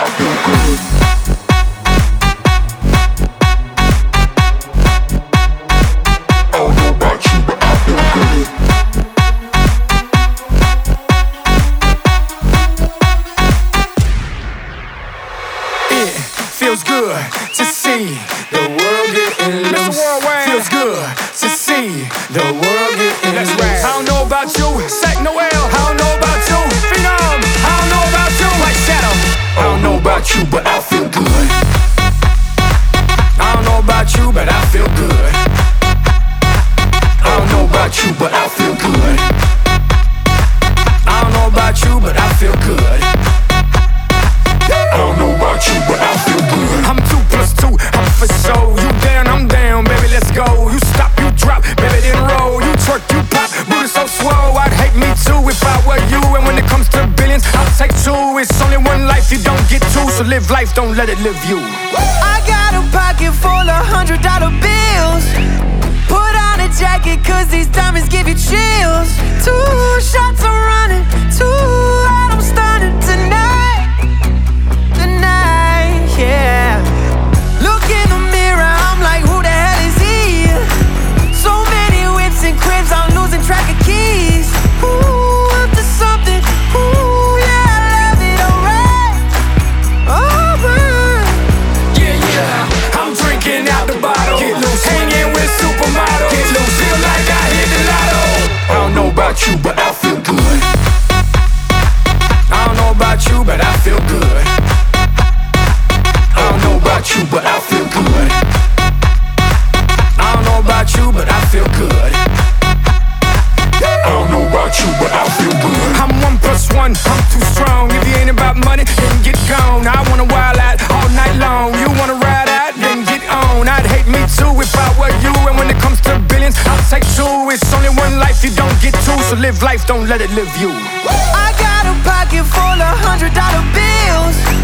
I feel good. I don't know about you, but I feel good. It feels good to see the world getting loose. Feels good to see the world getting loose. I don't know about you, Sack Noel. I don't know about you, Phenom. I don't know about you, White Shadow. I don't know about you, but I feel good. I don't know about you, but I feel good. I don't know about you, but I feel good. I don't know about you, but I feel good. I don't know about you, but I feel good. I'm 2 plus 2, I'm for sure. You down, I'm down, baby, let's go. You stop, you drop, baby, then roll. You twerk, you pop, booty so swole. I'd hate me too if I were you. And when it comes to billions, I'll take 2. It's only one life, you don't get 2. So live life, don't let it live you. I got a pocket full of $100 bills. Put on a jacket, cause these diamonds give you chills. 2 shots I'm running, 2 out I'm stunning tonight. Tonight, yeah. Look in the mirror, I'm like, who the hell is he? So many whips and cribs, I'm losing track of keys. Ooh, up to something, ooh, yeah, I love it, alright. Alright. Yeah, I'm drinking out the bottle. Get loose, hanging with supermodels. Get loose, feel like I hit the lotto. I don't know about you, but I feel good. I don't know about you, but I feel good. I don't know about you, but I feel good. I don't know about you, but I feel good. I don't know about you, but I feel good. I'm 1 plus 1, I'm too strong. If you ain't about money, then get gone. I wanna wild out all night long. You wanna ride out, then get on. I'd hate me too if I were you. And when it comes to billions, I'll take 2. It's only one life, you don't get 2. So live life, don't let it live you. I got a pocket full of $100 bills.